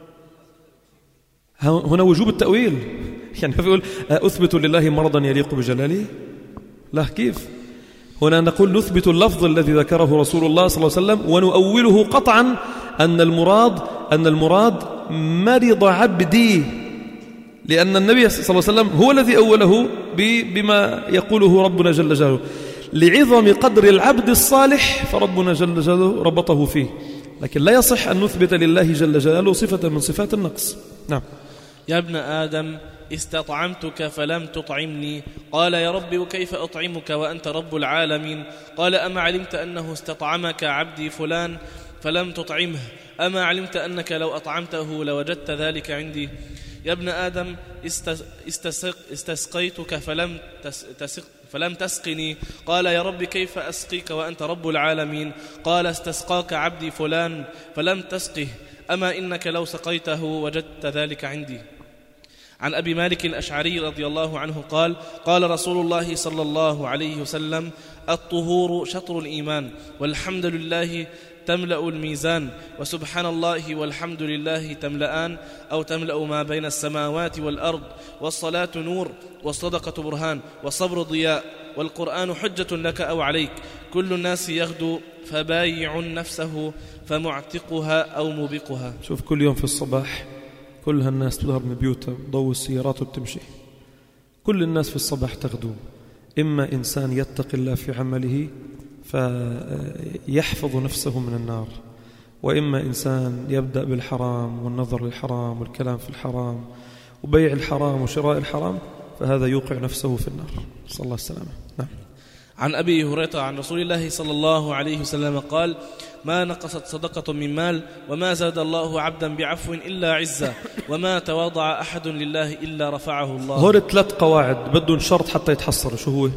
هنا؟ وجوب التأويل. يعني يقول أثبت لله مرضا يليق بجلاله؟ لا، كيف؟ هنا نقول نثبت اللفظ الذي ذكره رسول الله صلى الله عليه وسلم ونؤوله قطعا أن المراد مرض عبدي، لأن النبي صلى الله عليه وسلم هو الذي أوله بما يقوله ربنا جل جلاله. لعظم قدر العبد الصالح فربنا جل جلاله ربطه فيه، لكن لا يصح أن نثبت لله جل جلاله صفة من صفات النقص. نعم. يا ابن آدم استطعمتك فلم تطعمني. قال: يا رب وكيف أطعمك وأنت رب العالمين؟ قال: أما علمت أنه استطعمك عبدي فلان فلم تطعمه؟ أما علمت أنك لو أطعمته لوجدت ذلك عندي؟ يا ابن آدم استسقيتك فلم تسقني. قال: يا رب كيف أسقيك وأنت رب العالمين؟ قال: استسقاك عبدي فلان فلم تسقه. أما إنك لو سقيته وجدت ذلك عندي. عن أبي مالك الأشعري رضي الله عنه قال رسول الله صلى الله عليه وسلم: الطهور شطر الإيمان، والحمد لله تملأ الميزان، وسبحان الله والحمد لله تملأان أو تملأ ما بين السماوات والأرض، والصلاة نور، والصدقة برهان، والصبر ضياء، والقرآن حجة لك أو عليك، كل الناس يغدو فبايع نفسه فمعتقها أو موبقها. شوف كل يوم في الصباح كل هالناس تظهر من بيوتها ضوء السيارات وبتمشي، كل الناس في الصباح تغدو، إما إنسان يتقي الله في عمله فيحفظ نفسه من النار، وإما إنسان يبدأ بالحرام والنظر للحرام والكلام في الحرام وبيع الحرام وشراء الحرام، فهذا يوقع نفسه في النار، صلى الله السلامة. نعم. عن أبي هريرة عن رسول الله صلى الله عليه وسلم قال: ما نقصت صدقة من مال، وما زاد الله عبدا بعفو إلا عزة، وما تواضع أحد لله إلا رفعه الله. هول 3 قواعد بدون شرط حتى يتحصر. شو هو؟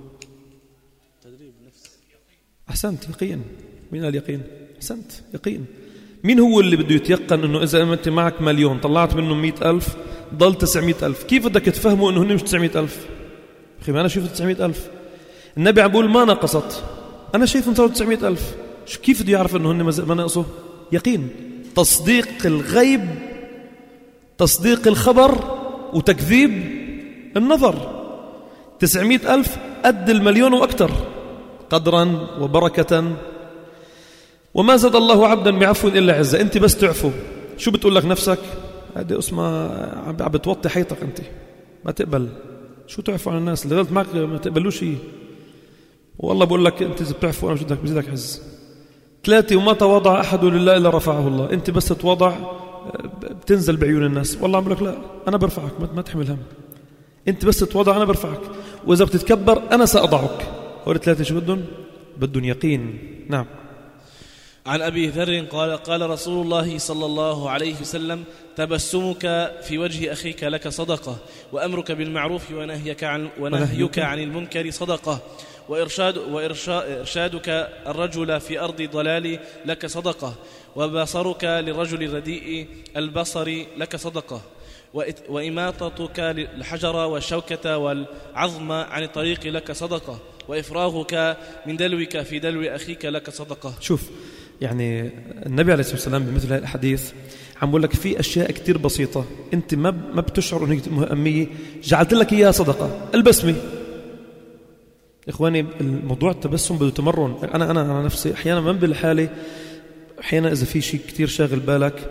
تدريب نفس. أحسنت، يقين. مين اليقين؟ أحسنت، يقين. مين هو اللي بده يتيقن أنه إذا أنت معك 1,000,000 طلعت منه 100,000 ضل 900,000، كيف بدك تفهموا أنه هن مش 900,000؟ أخي ما أنا شايف 900,000. النبي عم بيقول ما نقصت، أنا شايف إنه 900,000. كيف بده يعرف أنه هن ما نقصوا؟ يقين، تصديق الغيب، تصديق الخبر، وتكذيب النظر. 900,000 قد 1,000,000 وأكثر قدرا وبركة. وما زاد الله عبدا بعفو إلا عزة. أنت بس تعفو، شو بتقول لك نفسك؟ هذه اسمها عم بتوطي حيطك، أنت ما تقبل. شو تعفو عن الناس اللي غلط معك؟ ما تقبلوش شيء. والله بقول لك أنت إذا بتعفو أنا بزيدك عز. 3 وما تواضع أحد لله إلا رفعه الله. أنت بس تتواضع بتنزل بعيون الناس، والله عم بقول لك لا أنا برفعك، ما تحمل هم. أنت بس تتواضع أنا برفعك، وإذا بتتكبر أنا سأضعك. هول 3 شو بدهم يقين. نعم. عن أبي ذر قال رسول الله صلى الله عليه وسلم: تبسمك في وجه أخيك لك صدقة، وأمرك بالمعروف ونهيك عن المنكر صدقة، وإرشادك الرجل في أرض ضلال لك صدقة، وبصرك للرجل الرديء البصر لك صدقة، وإماطتك الحجر والشوكة والعظم عن الطريق لك صدقة، وإفراغك من دلوك في دلو أخيك لك صدقة. شوف يعني النبي عليه الصلاة والسلام بمثل هذا الحديث عم بقول لك في أشياء كتير بسيطة أنت ما بتشعر أنها مهمية، جعلت لك إياها صدقة. البسمة إخواني، الموضوع التبسم بده تمرن. أنا نفسي أحيانا ما بالحالة، أحيانا إذا في شيء كتير شاغل بالك،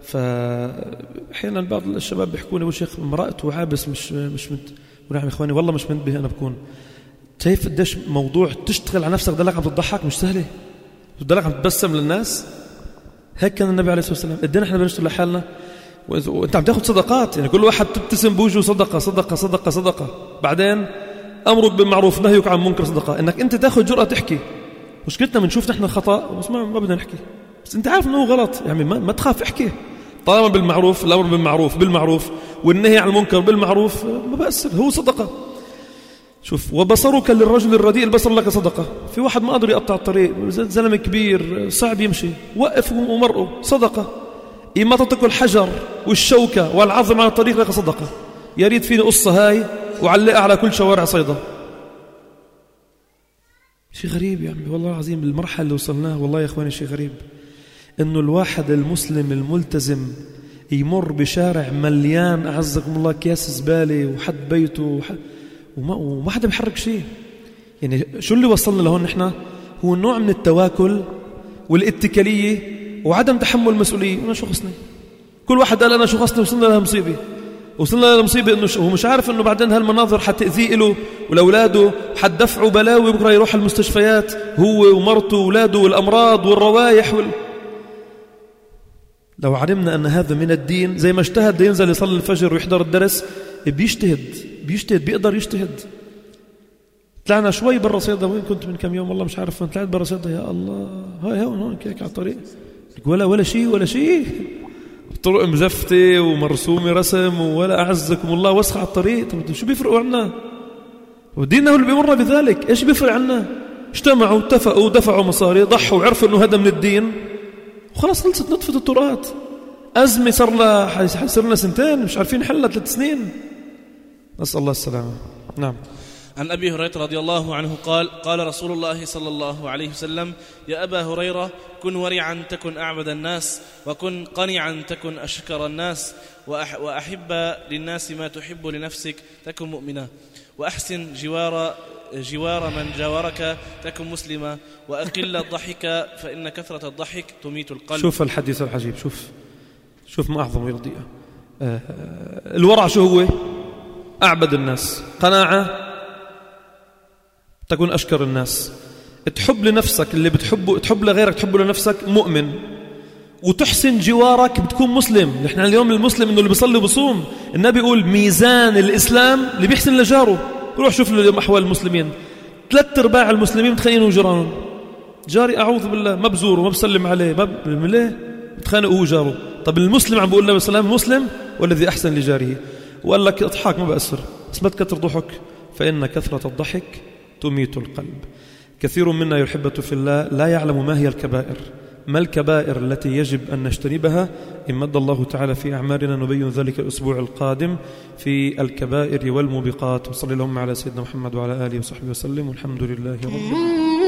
فأحيانا بعض الشباب بيحكوني أبو شيخ مرأت وعابس مش ونعم إخواني والله مش منتبه. أنا بكون شايف قديش موضوع تشتغل على نفسك ضلك عم تضحك مش سهلة، ضلك عم تبسم للناس. هيك كان النبي عليه الصلاة والسلام. قدينا احنا بنشتغل لحالنا وانت عم تاخذ صدقات، يعني كل واحد تبتسم بوجهه صدقة صدقة صدقة صدقة. بعدين أمرك بالمعروف نهيك عن منكر صدقة. انك انت تاخذ جرأة تحكي. مشكلتنا بنشوف نحن الخطأ بس ما بدنا نحكي، بس انت عارف انه غلط، يعني ما تخاف احكي. طالما بالمعروف، الأمر بالمعروف والنهي عن المنكر بالمعروف ما بأثر، هو صدقة. شوف، وبصرك للرجل الرديء البصر لك صدقة. في واحد ما قدر يقطع الطريق، زلمة كبير صعب يمشي، وقف ومرقه صدقة. إماطتك الحجر والشوكة والعظم على الطريق لك صدقة. يا ريت فيني قصة هاي وعلقها على كل شوارع صيدا. شيء غريب يا عمي والله العظيم المرحلة اللي وصلناها. والله يا إخواني شيء غريب إنه الواحد المسلم الملتزم يمر بشارع مليان أعزكم الله أكياس زبالة وحد بيته وما حدا بيحرك شيء. يعني شو اللي وصلنا لهون نحن؟ هو نوع من التواكل والاتكالية وعدم تحمل المسؤولية. أنا شو خصني؟ كل واحد قال أنا شو خصني. وصلنا لها مصيبة إنه هو مش عارف إنه بعدين هالمناظر حتأذيه له ولأولاده، حتدفعوا بلاوي بكرة يروح المستشفيات هو ومرته وأولاده والأمراض والروايح لو علمنا أن هذا من الدين، زي ما اجتهد ينزل يصلي الفجر ويحضر الدرس، بيجتهد بيقدر يجتهد. طلعنا شوي برا صيدا. وين كنت من كم يوم والله مش عارف. طلعت برا صيدا يا الله هاي هون هيك على الطريق ولا شيء الطرق مزفتة ومرسومة رسم ولا أعزكم الله وسخ على الطريق. طب شو بيفرقوا عنا؟ وديننا هو اللي بيمر بذلك. إيش بيفرق عنا؟ اجتمعوا اتفقوا دفعوا مصاري ضحوا وعرفوا إنه هذا من الدين وخلاص خلصت نطفة الترات. أزمة صار لنا 2 مش عارفين حلها 3 سنين. نسأل الله السلامة. نعم. عن أبي هريرة رضي الله عنه قال رسول الله صلى الله عليه وسلم: يا أبا هريرة، كن ورعا تكن أعبد الناس، وكن قنعا تكن أشكر الناس، وأحب للناس ما تحب لنفسك تكن مؤمنا، وأحسن جوار من جاورك تكن مسلما، وأقل الضحك فإن كثرة الضحك تميت القلب. شوف الحديث العجيب، شوف ما أعظم يرضيه. الورع شو هو؟ أعبد الناس، قناعة تكون أشكر الناس، تحب لنفسك اللي بتحبه، تحب لغيرك تحبه لنفسك، مؤمن، وتحسن جوارك بتكون مسلم. نحن اليوم المسلم إنه اللي بيصلي وبصوم. النبي يقول ميزان الإسلام اللي بيحسن لجاره. روح شوف اليوم أحوال المسلمين، 3/4 المسلمين متخانقين وجيرانهم. جاري أعوذ بالله ما بزوره ما بسلم عليه ليه؟ بتخانق هو جاره. طب المسلم عم بقول له بالسلام مسلم والذي أحسن لجاره. وقال لك اضحك ما بأثر، بس ما تكثر ضحك فإن كثرة الضحك تميت القلب. كثير منا يحبة في الله لا يعلم ما هي الكبائر، ما الكبائر التي يجب أن نجتنبها. إن مد الله تعالى في أعمارنا نبين ذلك الأسبوع القادم في الكبائر والموبقات. وصلى اللهم على سيدنا محمد وعلى آله وصحبه وسلم، والحمد لله رب العالمين.